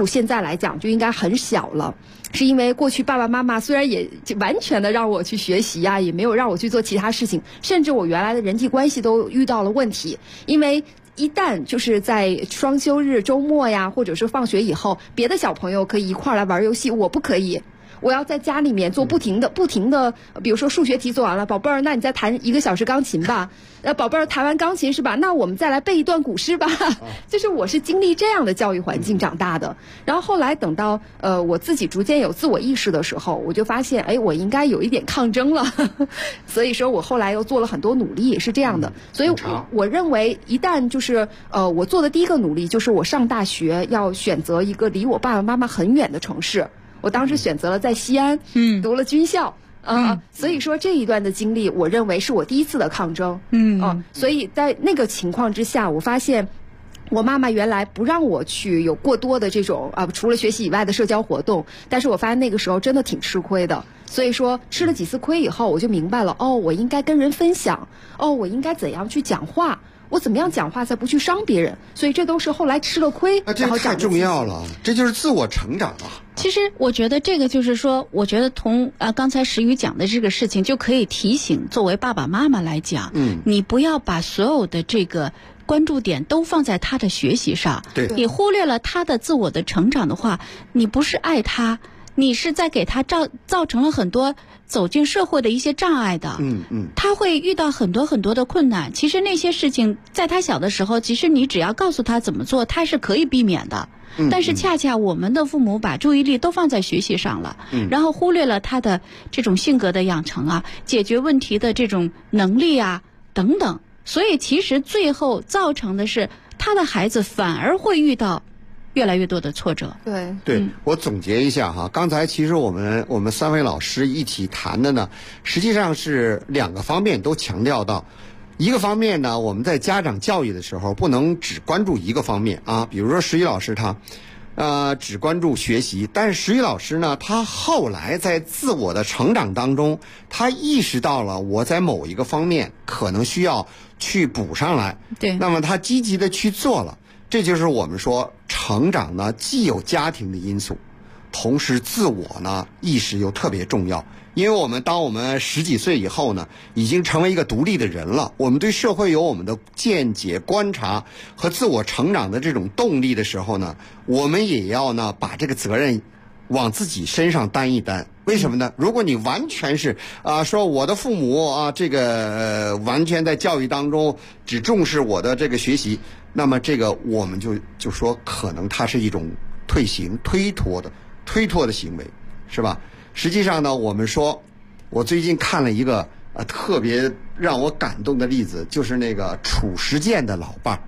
现在来讲就应该很小了。是因为过去爸爸妈妈虽然也完全的让我去学习啊，也没有让我去做其他事情，甚至我原来的人际关系都遇到了问题。因为一旦就是在双休日、周末呀，或者是放学以后，别的小朋友可以一块儿来玩游戏，我不可以。我要在家里面做不停的，比如说数学题做完了，宝贝儿，那你再弹1个小时钢琴吧。宝贝儿，弹完钢琴是吧？那我们再来背一段古诗吧。就是我是经历这样的教育环境长大的。然后后来等到我自己逐渐有自我意识的时候，我就发现，我应该有一点抗争了。所以说我后来又做了很多努力，是这样的。所以我认为，一旦就是我做的第一个努力就是我上大学要选择一个离我爸爸妈妈很远的城市。我当时选择了在西安，读了军校，所以说这一段的经历，我认为是我第一次的抗争，所以在那个情况之下，我发现我妈妈原来不让我去有过多的这种除了学习以外的社交活动，但是我发现那个时候真的挺吃亏的。所以说吃了几次亏以后，我就明白了，我应该跟人分享，我应该怎样去讲话。我怎么样讲话才不去伤别人？所以这都是后来吃了亏， 这太重要了，这就是自我成长啊。 其实我觉得这个就是说，我觉得从刚才石宇讲的这个事情，就可以提醒作为爸爸妈妈来讲，你不要把所有的这个关注点都放在他的学习上， 对， 你忽略了他的自我的成长的话，你不是爱他，你是在给他造成了很多走进社会的一些障碍的，他会遇到很多很多的困难。其实那些事情在他小的时候，其实你只要告诉他怎么做，他是可以避免的。但是恰恰我们的父母把注意力都放在学习上了，然后忽略了他的这种性格的养成啊，解决问题的这种能力啊等等。所以其实最后造成的是他的孩子反而会遇到越来越多的挫折。 对，我总结一下哈，刚才其实我们3位老师一起谈的呢，实际上是2个方面都强调到。一个方面呢，我们在家长教育的时候不能只关注一个方面啊，比如说石宇老师他只关注学习，但是石宇老师呢，他后来在自我的成长当中，他意识到了我在某一个方面可能需要去补上来， 对， 那么他积极的去做了。这就是我们说成长呢，既有家庭的因素，同时自我呢意识又特别重要。因为当我们10几岁以后呢，已经成为一个独立的人了，我们对社会有我们的见解、观察和自我成长的这种动力的时候呢，我们也要呢把这个责任往自己身上担一担。为什么呢？如果你完全是说我的父母完全在教育当中只重视我的这个学习，那么这个我们就说可能它是一种推脱的行为，是吧？实际上呢，我们说，我最近看了一个特别让我感动的例子，就是那个褚时健的老伴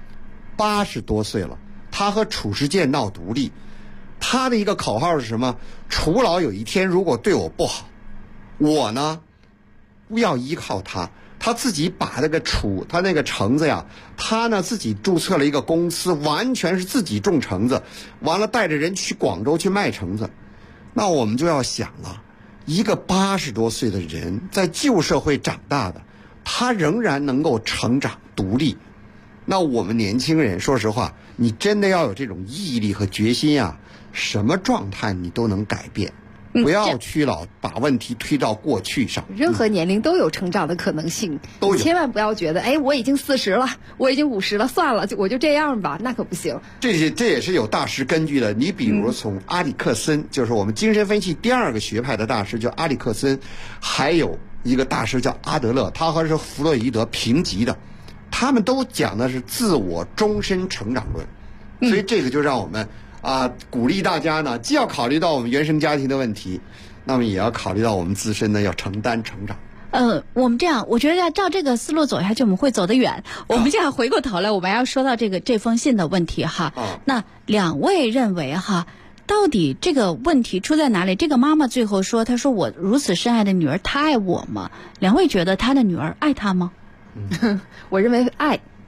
，80多岁了，他和褚时健闹独立，他的一个口号是什么？褚老有一天如果对我不好，我呢不要依靠他，他自己把那个他那个橙子呀，他呢自己注册了一个公司，完全是自己种橙子，完了带着人去广州去卖橙子。那我们就要想了，一个80多岁的人在旧社会长大的，他仍然能够成长独立。那我们年轻人说实话，你真的要有这种毅力和决心啊，什么状态你都能改变，不要去老把问题推到过去上。 任何年龄都有成长的可能性，都有，千万不要觉得我已经40了，我已经50了，算了，我就这样吧，那可不行。 这也是有大师根据的。你比如从阿里克森，就是我们精神分析第2个学派的大师叫阿里克森，还有一个大师叫阿德勒，他和是弗洛伊德平级的，他们都讲的是自我终身成长论。所以这个就让我们鼓励大家呢，既要考虑到我们原生家庭的问题，那么也要考虑到我们自身呢要承担成长。 我们这样，我觉得要照这个思路走下去，我们会走得远。我们这样回过头来，我们要说到这封信的问题哈。那2位认为哈，到底这个问题出在哪里？这个妈妈最后说，她说我如此深爱的女儿，她爱我吗？2位觉得她的女儿爱她吗？ 我认为爱。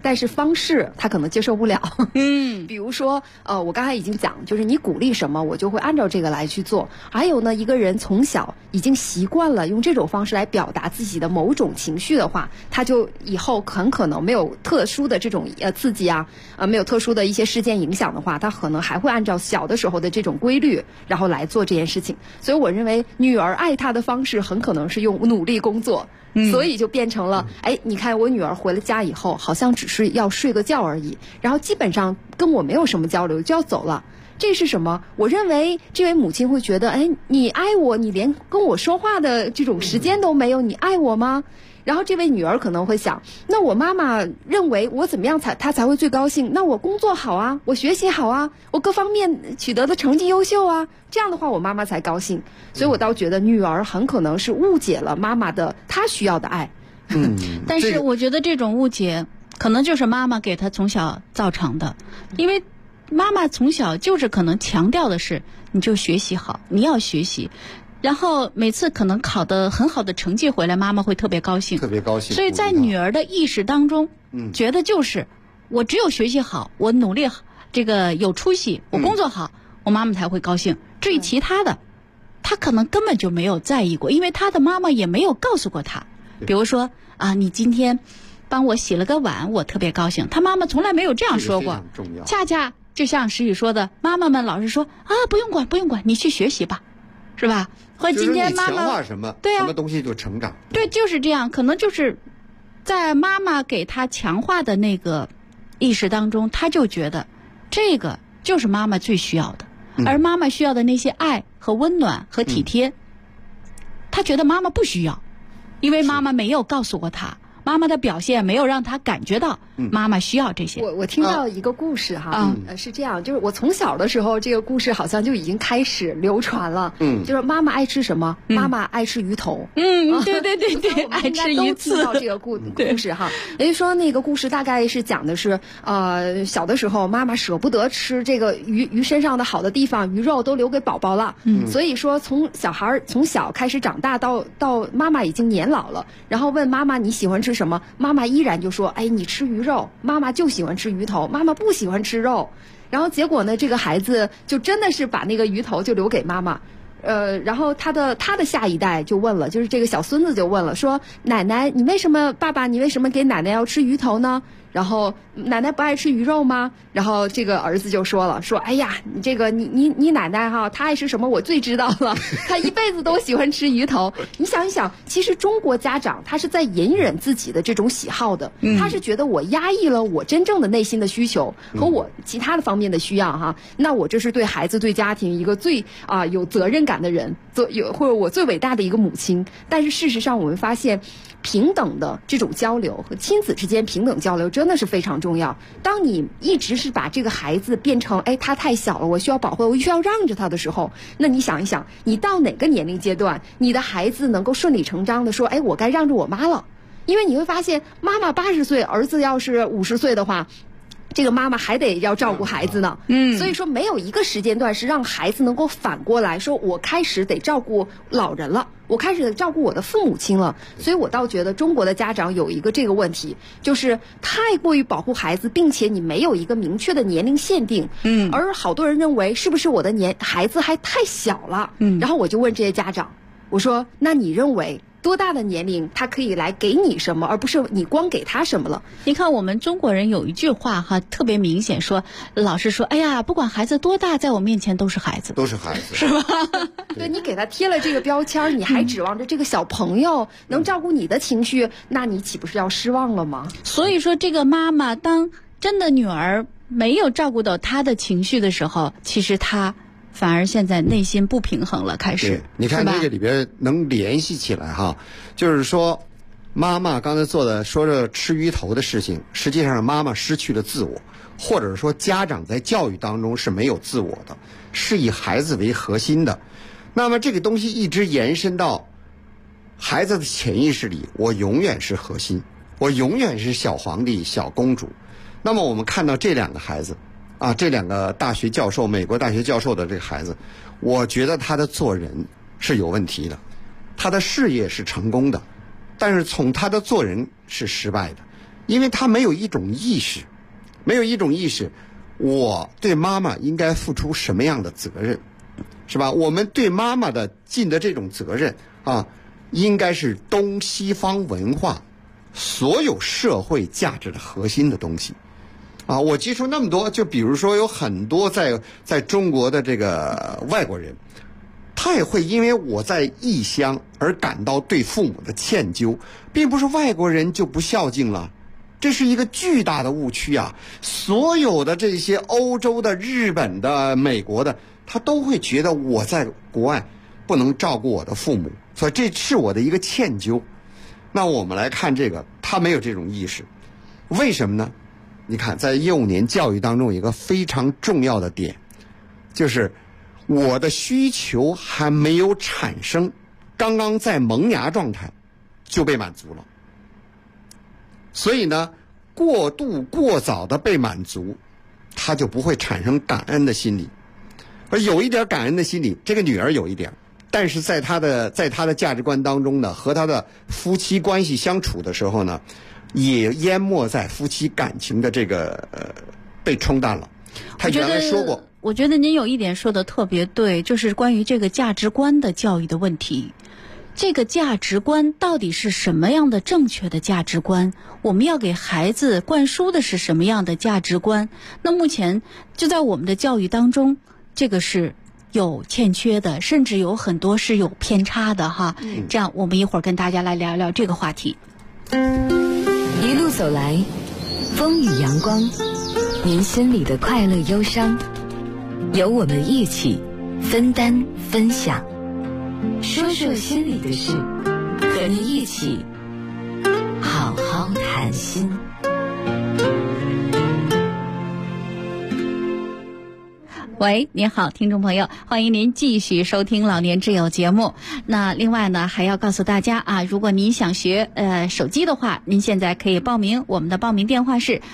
但是方式他可能接受不了。比如说我刚才已经讲，就是你鼓励什么，我就会按照这个来去做。还有呢，一个人从小已经习惯了用这种方式来表达自己的某种情绪的话，他就以后很可能没有特殊的这种刺激没有特殊的一些事件影响的话，他可能还会按照小的时候的这种规律，然后来做这件事情。所以我认为女儿爱他的方式很可能是用努力工作。所以就变成了，你看我女儿回了家以后，好像只是要睡个觉而已，然后基本上跟我没有什么交流，就要走了。这是什么？我认为这位母亲会觉得，你爱我，你连跟我说话的这种时间都没有，你爱我吗？然后这位女儿可能会想，那我妈妈认为我怎么样她才会最高兴？那我工作好啊，我学习好啊，我各方面取得的成绩优秀啊，这样的话我妈妈才高兴。所以我倒觉得女儿很可能是误解了妈妈的她需要的爱。 但是我觉得这种误解可能就是妈妈给她从小造成的，因为妈妈从小就是可能强调的是你就学习好，你要学习。然后每次可能考得很好的成绩回来，妈妈会特别高兴， 特别高兴。 所以在女儿的意识当中，觉得就是我只有学习好，我努力好，这个有出息，我工作好，我妈妈才会高兴。至于其他的，她可能根本就没有在意过，因为她的妈妈也没有告诉过她。比如说你今天帮我洗了个碗，我特别高兴。她妈妈从来没有这样说过。 这个非常重要。 恰恰就像石宇说的，妈妈们老是说不用管，不用管，你去学习吧，是吧？或者今天妈妈就是你强化什么， 对什么东西就成长。 对，就是这样。可能就是在妈妈给她强化的那个意识当中，她就觉得这个就是妈妈最需要的，而妈妈需要的那些爱和温暖和体贴，她觉得妈妈不需要，因为妈妈没有告诉过她。妈妈的表现没有让他感觉到妈妈需要这些。 我听到一个故事是这样，就是我从小的时候，这个故事好像就已经开始流传了。就是妈妈爱吃什么？妈妈爱吃鱼头。 对，爱吃鱼刺。 听到这个故事也就是说，那个故事大概是讲的是小的时候妈妈舍不得吃这个鱼身上的好的地方，鱼肉都留给宝宝了。所以说从小开始长大到妈妈已经年老了，然后问妈妈你喜欢吃什么？妈妈依然就说你吃鱼肉，妈妈就喜欢吃鱼头，妈妈不喜欢吃肉。然后结果呢，这个孩子就真的是把那个鱼头就留给妈妈。然后他的下一代就问了，就是这个小孙子就问了，说奶奶爸爸你为什么给奶奶要吃鱼头呢？然后奶奶不爱吃鱼肉吗？然后这个儿子就说了，说哎呀，你这个你奶奶她爱吃什么我最知道了，她一辈子都喜欢吃鱼头。你想一想，其实中国家长他是在隐忍自己的这种喜好的，他是觉得我压抑了我真正的内心的需求和我其他的方面的需要那我这是对孩子对家庭一个最有责任感的人，或者我最伟大的一个母亲。但是事实上我们发现，平等的这种交流和亲子之间平等交流真的是非常重要。当你一直是把这个孩子变成他太小了，我需要保护，我需要让着他的时候，那你想一想，你到哪个年龄阶段你的孩子能够顺理成章的说我该让着我妈了？因为你会发现，妈妈80岁，儿子要是50岁的话，这个妈妈还得要照顾孩子呢。所以说没有一个时间段是让孩子能够反过来说，我开始得照顾老人了，我开始得照顾我的父母亲了。所以我倒觉得中国的家长有一个这个问题，就是太过于保护孩子，并且你没有一个明确的年龄限定。而好多人认为是不是我的孩子还太小了？然后我就问这些家长，我说那你认为多大的年龄他可以来给你什么，而不是你光给他什么了？ 你看我们中国人有一句话特别明显，说老是说哎呀，不管孩子多大，在我面前都是孩子， 都是孩子， 是吧？ 对，你给他贴了这个标签，你还指望着这个小朋友能照顾你的情绪，那你岂不是要失望了吗？ 所以说这个妈妈当真的女儿没有照顾到她的情绪的时候，其实她反而现在内心不平衡了，开始。 你看这个里边能联系起来就是说妈妈刚才说着吃鱼头的事情，实际上妈妈失去了自我，或者说家长在教育当中是没有自我的，是以孩子为核心的。那么这个东西一直延伸到孩子的潜意识里，我永远是核心，我永远是小皇帝小公主。那么我们看到这两个孩子这两个大学教授，美国大学教授的这个孩子，我觉得他的做人是有问题的，他的事业是成功的，但是从他的做人是失败的。 因为他没有一种意识，我对妈妈应该付出什么样的责任，是吧？我们对妈妈的尽的这种责任啊，应该是东西方文化所有社会价值的核心的东西啊。我接触那么多，就比如说有很多在中国的这个外国人，他也会因为我在异乡而感到对父母的歉疚，并不是外国人就不孝敬了，这是一个巨大的误区啊！所有的这些欧洲的、日本的、美国的，他都会觉得我在国外不能照顾我的父母，所以这是我的一个歉疚。那我们来看这个，他没有这种意识，为什么呢？你看，在幼年教育当中有一个非常重要的点，就是我的需求还没有产生，刚刚在萌芽状态就被满足了。所以呢，过度过早的被满足，他就不会产生感恩的心理。而有一点感恩的心理，这个女儿有一点，但是在她的价值观当中呢，和她的夫妻关系相处的时候呢，也淹没在夫妻感情的这个被冲淡了。她原来说过， 我觉得您有一点说的特别对，就是关于这个价值观的教育的问题。这个价值观到底是什么样的正确的价值观？我们要给孩子灌输的是什么样的价值观？那目前就在我们的教育当中，这个是有欠缺的，甚至有很多是有偏差的哈。这样我们一会儿跟大家来聊聊这个话题。 一路走来，风雨阳光，您心里的快乐忧伤，由我们一起分担分享。说说心里的事，和您一起好好谈心。 喂，您好，听众朋友，欢迎您继续收听老年之友节目。那另外呢，还要告诉大家啊，如果您想学手机的话，您现在可以报名，我们的报名电话是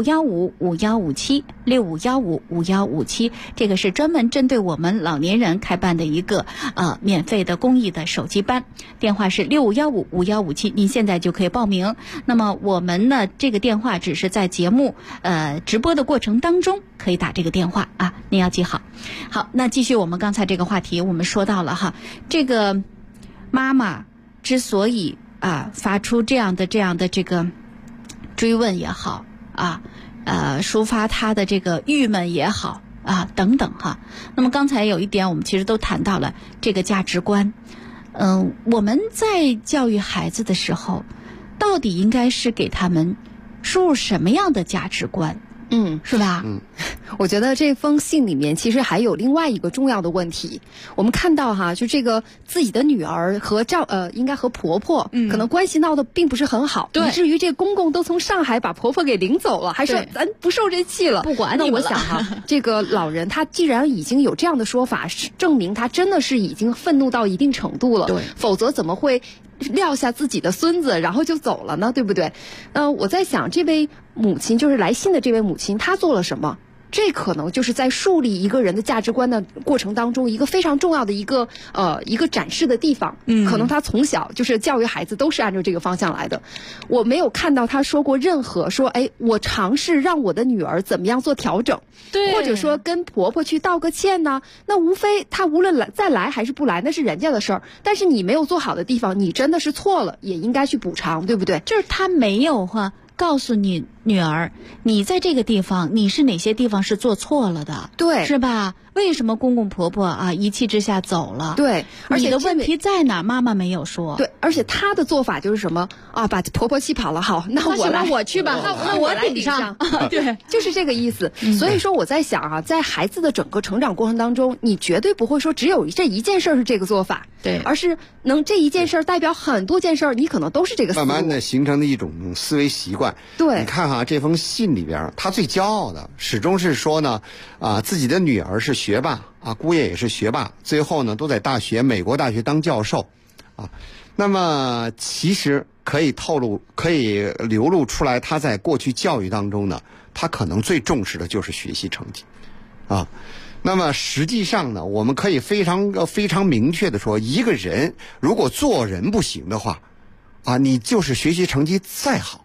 6515515765155157，这个是专门针对我们老年人开办的一个免费的公益的手机班，电话是65155157，您现在就可以报名。那么我们呢，这个电话只是在节目直播的过程当中可以打这个电话啊，您要记好。好，那继续我们刚才这个话题，我们说到了哈，这个妈妈之所以发出这样的这个追问也好啊，抒发她的这个郁闷也好啊等等哈。那么刚才有一点我们其实都谈到了这个价值观，我们在教育孩子的时候，到底应该是给他们输入什么样的价值观？是吧？ 我觉得这封信里面其实还有另外一个重要的问题。我们看到哈，就这个自己的女儿和应该和婆婆，可能关系闹得并不是很好，以至于这公公都从上海把婆婆给领走了，还说咱不受这气了， 不管你们了。 那我想哈，这个老人他既然已经有这样的说法，证明他真的是已经愤怒到一定程度了，对，否则怎么会撂下自己的孙子然后就走了呢？对不对？我在想，这位母亲，就是来信的这位母亲，她做了什么？这可能就是在树立一个人的价值观的过程当中，一个非常重要的一个展示的地方。可能他从小就是教育孩子都是按照这个方向来的。我没有看到他说过任何说，我尝试让我的女儿怎么样做调整，对，或者说跟婆婆去道个歉呢。那无非他无论再来还是不来，那是人家的事儿。但是你没有做好的地方，你真的是错了，也应该去补偿，对不对？ 就是他没有告诉你女儿，你在这个地方你是哪些地方是做错了的， 对， 是吧？为什么公公婆婆一气之下走了？ 对，而且你的问题在哪？妈妈没有说。 对，而且她的做法就是什么把婆婆气跑了，好，那我去吧，那我顶上。对，就是这个意思。所以说我在想在孩子的整个成长过程当中，你绝对不会说只有这一件事是这个做法，对，而是能这一件事代表很多件事，你可能都是这个思路， 慢慢的形成的一种思维习惯。 对， 你看这封信里边，他最骄傲的始终是说呢，自己的女儿是学霸姑爷也是学霸，最后呢都在美国大学当教授那么其实可以流露出来，他在过去教育当中呢，他可能最重视的就是学习成绩那么实际上呢，我们可以非常明确的说，一个人如果做人不行的话你就是学习成绩再好，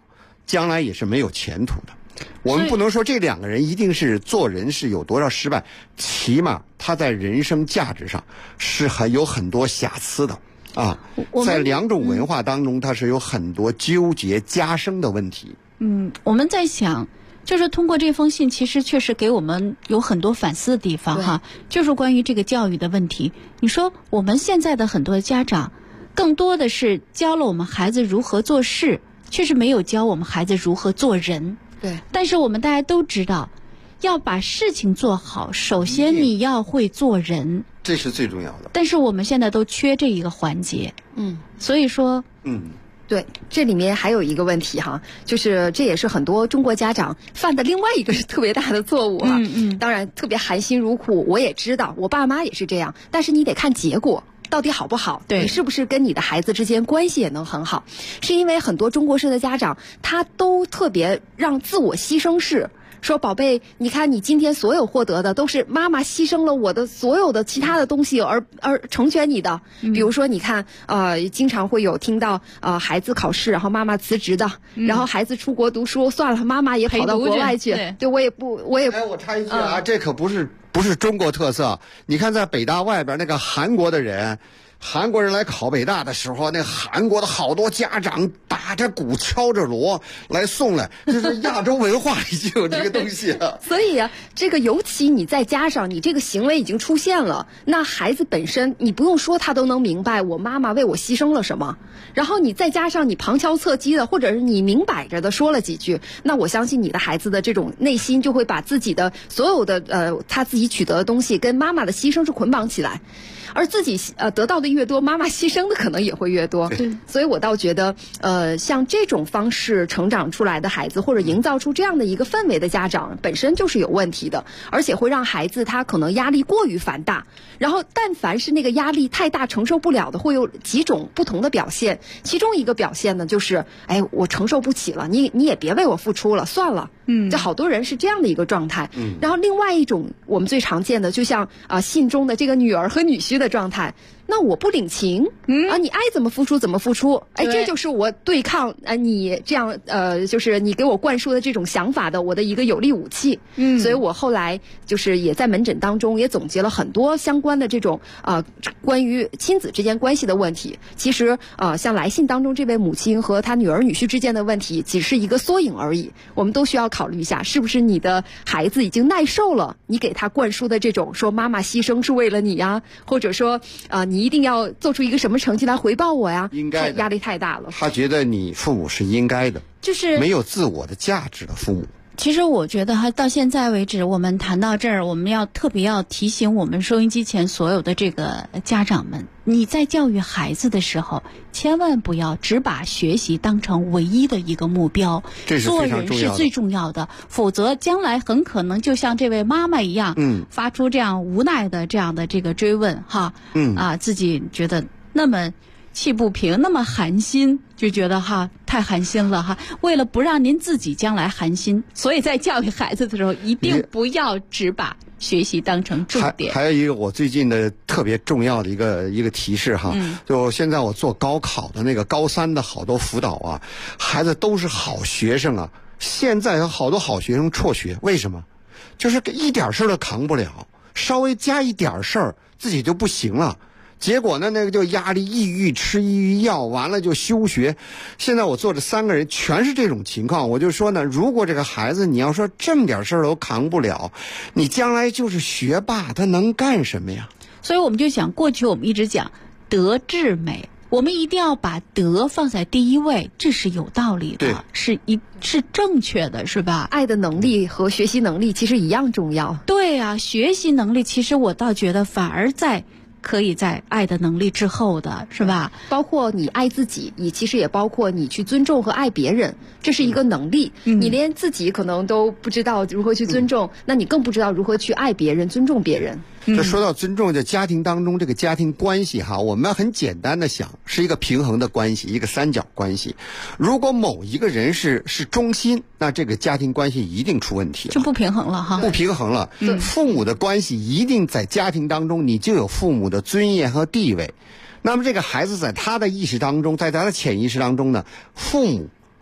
将来也是没有前途的。我们不能说这两个人一定是做人是有多少失败，起码他在人生价值上是有很多瑕疵的啊。在两种文化当中，它是有很多纠结加深的问题。 我们在想，就是通过这封信，其实确实给我们有很多反思的地方哈，就是关于这个教育的问题。你说我们现在的很多家长，更多的是教了我们孩子如何做事，确实没有教我们孩子如何做人。 对， 但是我们大家都知道，要把事情做好，首先你要会做人， 这是最重要的。 但是我们现在都缺这一个环节。所以说， 对，这里面还有一个问题哈，就是这也是很多中国家长犯的另外一个特别大的错误啊。当然特别含辛茹苦，我也知道，我爸妈也是这样，但是你得看结果。到底好不好？ 对， 你是不是跟你的孩子之间关系也能很好？是因为很多中国式的家长，他都特别让自我牺牲式，说宝贝，你看你今天所有获得的都是妈妈牺牲了我的所有的其他的东西而成全你的。比如说你看经常会有听到孩子考试然后妈妈辞职的，然后孩子出国读书算了，妈妈也跑到国外去。对，我也我插一句啊，这可不是中国特色。你看在北大外边那个韩国人来考北大的时候，那韩国的好多家长打着鼓敲着锣来送来，这是亚洲文化里就有这个东西了。 所以这个尤其你再加上你这个行为已经出现了，那孩子本身你不用说他都能明白我妈妈为我牺牲了什么，然后你再加上你旁敲侧击的或者是你明摆着的说了几句，那我相信你的孩子的这种内心就会把自己的所有的他自己取得的东西跟妈妈的牺牲是捆绑起来，而自己得到的越多，妈妈牺牲的可能也会越多。所以我倒觉得像这种方式成长出来的孩子，或者营造出这样的一个氛围的家长本身就是有问题的，而且会让孩子他可能压力过于繁大，然后但凡是那个压力太大承受不了的，会有几种不同的表现。其中一个表现呢，就是我承受不起了，你也别为我付出了，算了。就好多人是这样的一个状态。然后另外一种我们最常见的，就像信中的这个女儿和女婿的状态，那我不领情你爱怎么付出怎么付出，这就是我对抗你这样就是你给我灌输的这种想法的我的一个有力武器。所以我后来就是也在门诊当中也总结了很多相关的这种关于亲子之间关系的问题。其实像来信当中这位母亲和她女儿女婿之间的问题只是一个缩影而已，我们都需要考虑一下，是不是你的孩子已经耐受了你给他灌输的这种说妈妈牺牲是为了你呀，或者说你一定要做出一个什么成绩来回报我呀， 应该压力太大了。 他觉得你父母是应该的， 就是没有自我的价值的父母。 其实我觉得到现在为止，我们谈到这儿，我们要特别要提醒我们收音机前所有的这个家长们，你在教育孩子的时候，千万不要只把学习当成唯一的一个目标， 这是非常重要的， 做人是最重要的，否则将来很可能就像这位妈妈一样，发出这样无奈的这样的这个追问自己觉得那么气不平，那么寒心，就觉得太寒心了为了不让您自己将来寒心，所以在教育孩子的时候一定不要只把学习当成重点。 还有一个我最近的特别重要的一个提示就现在我做高考的那个高3的好多辅导孩子都是好学生现在有好多好学生辍学，为什么？就是一点事儿都扛不了，稍微加一点事儿自己就不行了。结果呢，那个就压力、抑郁，吃抑郁药，完了就休学。现在我做的3个人全是这种情况，我就说呢，如果这个孩子你要说这么点事儿都扛不了，你将来就是学霸，他能干什么呀？ 所以我们就想，过去我们一直讲德智美，我们一定要把德放在第一位，这是有道理的，是正确的，是吧？ 爱的能力和学习能力其实一样重要。 对学习能力其实我倒觉得反而可以在爱的能力之后的，是吧？ 包括你爱自己，其实也包括你去尊重和爱别人，这是一个能力。你连自己可能都不知道如何去尊重，那你更不知道如何去爱别人、尊重别人。 这说到尊重，在家庭当中这个家庭关系我们很简单的想，是一个平衡的关系，一个三角关系。如果某一个人是中心，那这个家庭关系一定出问题了， 就不平衡了不平衡了。父母的关系一定在家庭当中，你就有父母的尊严和地位。那么这个孩子在他的意识当中，在他的潜意识当中呢，父母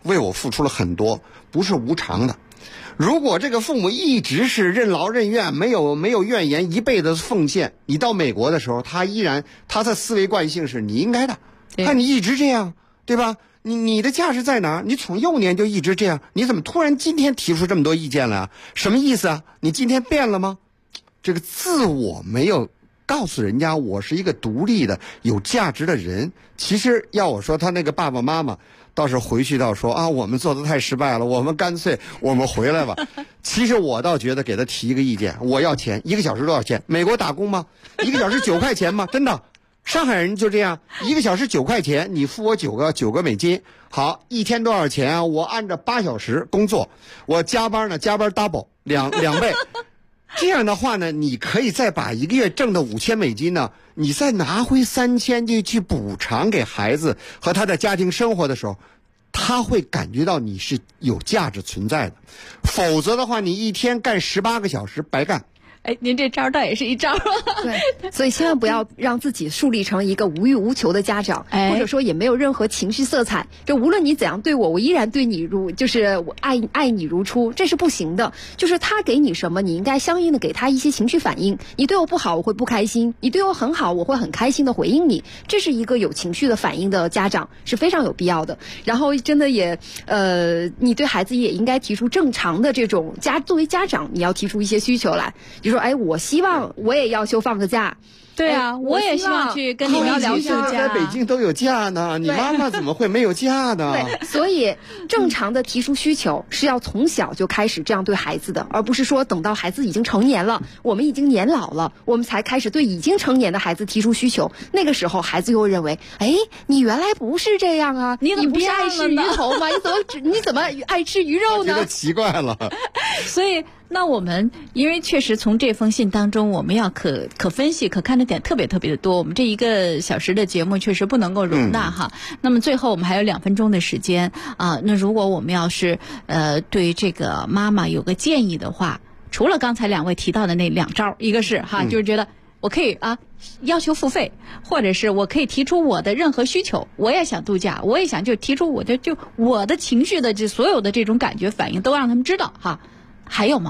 为我付出了很多，不是无偿的。如果这个父母一直是任劳任怨，没有怨言，一辈子奉献，你到美国的时候，他的思维惯性是你应该的，看你一直这样，对吧？你的价值在哪儿？你从幼年就一直这样，你怎么突然今天提出这么多意见来啊？什么意思啊？你今天变了吗？这个自我没有告诉人家我是一个独立的有价值的人。其实要我说，他那个爸爸妈妈倒是回去倒说啊，我们做的太失败了，我们干脆我们回来吧。其实我倒觉得给他提一个意见，我要钱，1个小时多少钱？美国打工吗？1个小时9块钱吗？真的，上海人就这样，1个小时9块钱，你付我9个美金。好，一天多少钱啊？我按照8小时工作，我加班 double 两倍。这样的话呢，你可以再把1个月挣的5000美金呢，你再拿回3000就去补偿给孩子和他的家庭生活的时候，他会感觉到你是有价值存在的。否则的话，你一天干18个小时白干。 哎，您这招倒也是一招。 对，所以千万不要让自己树立成一个无欲无求的家长，或者说也没有任何情绪色彩。就无论你怎样对我，我依然对你就是我爱你如初，这是不行的。就是他给你什么，你应该相应的给他一些情绪反应。你对我不好，我会不开心；你对我很好，我会很开心的回应你。这是一个有情绪的反应的家长是非常有必要的。然后真的也你对孩子也应该提出正常的这种作为家长，你要提出一些需求来，就说我希望我也要求放个假。 对啊，我也希望去跟你们聊假。 在北京都有假呢，你妈妈怎么会没有假呢？ 对，所以正常的提出需求是要从小就开始这样对孩子的，而不是说等到孩子已经成年了，我们已经年老了，我们才开始对已经成年的孩子提出需求。那个时候孩子又会认为，你原来不是这样啊，你不是爱吃鱼头吗？你怎么爱吃鱼肉呢？ 觉得奇怪了。 所以那我们因为确实从这封信当中，我们要可分析可看的点特别特别的多，我们这1个小时的节目确实不能够容纳哈。那么最后我们还有2分钟的时间啊，那如果我们要是对这个妈妈有个建议的话，除了刚才2位提到的那2招，一个是就是觉得我可以要求付费，或者是我可以提出我的任何需求，我也想度假，我也想就提出我的情绪的这所有的这种感觉反应都让他们知道哈。还有吗？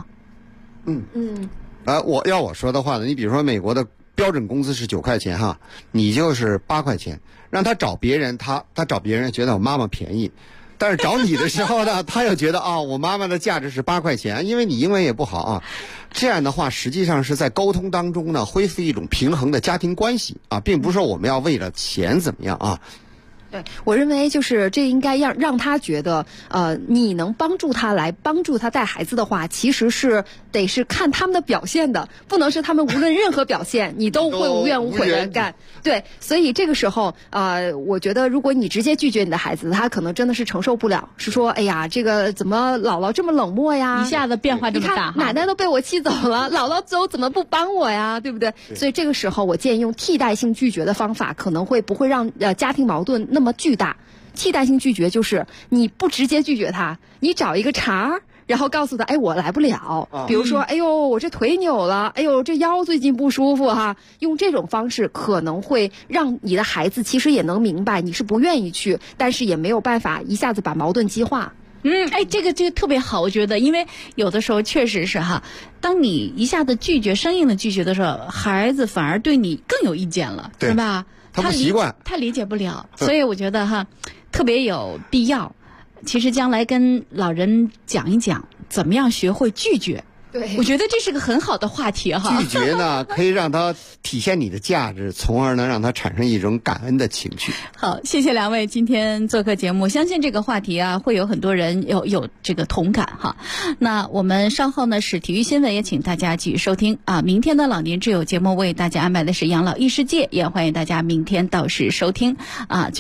我说的话呢，你比如说美国的标准工资是9块钱哈，你就是8块钱，让他找别人，他找别人觉得我妈妈便宜，但是找你的时候呢，他又觉得我妈妈的价值是8块钱，因为你英文也不好啊。这样的话，实际上是在沟通当中呢，恢复一种平衡的家庭关系啊，并不是说我们要为了钱怎么样啊。 对，我认为就是这应该让他觉得，你能帮助他带孩子的话，其实是得是看他们的表现的，不能是他们无论任何表现你都会无怨无悔的干。对，所以这个时候我觉得如果你直接拒绝你的孩子，他可能真的是承受不了，是说哎呀，这个怎么姥姥这么冷漠呀？ 一下子变化这么大， 奶奶都被我气走了，姥姥走怎么不帮我呀？对不对？所以这个时候我建议用替代性拒绝的方法，可能不会让家庭矛盾那么巨大。替代性拒绝就是你不直接拒绝他，你找一个茬，然后告诉他，我来不了。比如说，我这腿扭了，这腰最近不舒服哈。用这种方式可能会让你的孩子其实也能明白你是不愿意去，但是也没有办法一下子把矛盾激化。 这个特别好，我觉得，因为有的时候确实是当你一下子生硬的拒绝的时候，孩子反而对你更有意见了，是吧？ 他不习惯， 他理解不了，所以我觉得特别有必要。其实将来跟老人讲一讲，怎么样学会拒绝。 对， 我觉得这是个很好的话题哈。 拒绝呢，可以让他体现你的价值，从而能让他产生一种感恩的情绪。 好，谢谢2位今天做客节目，相信这个话题会有很多人有这个同感哈。那我们稍后呢是体育新闻，也请大家继续收听明天的老年之友节目为大家安排的是养老异世界，也欢迎大家明天到时收听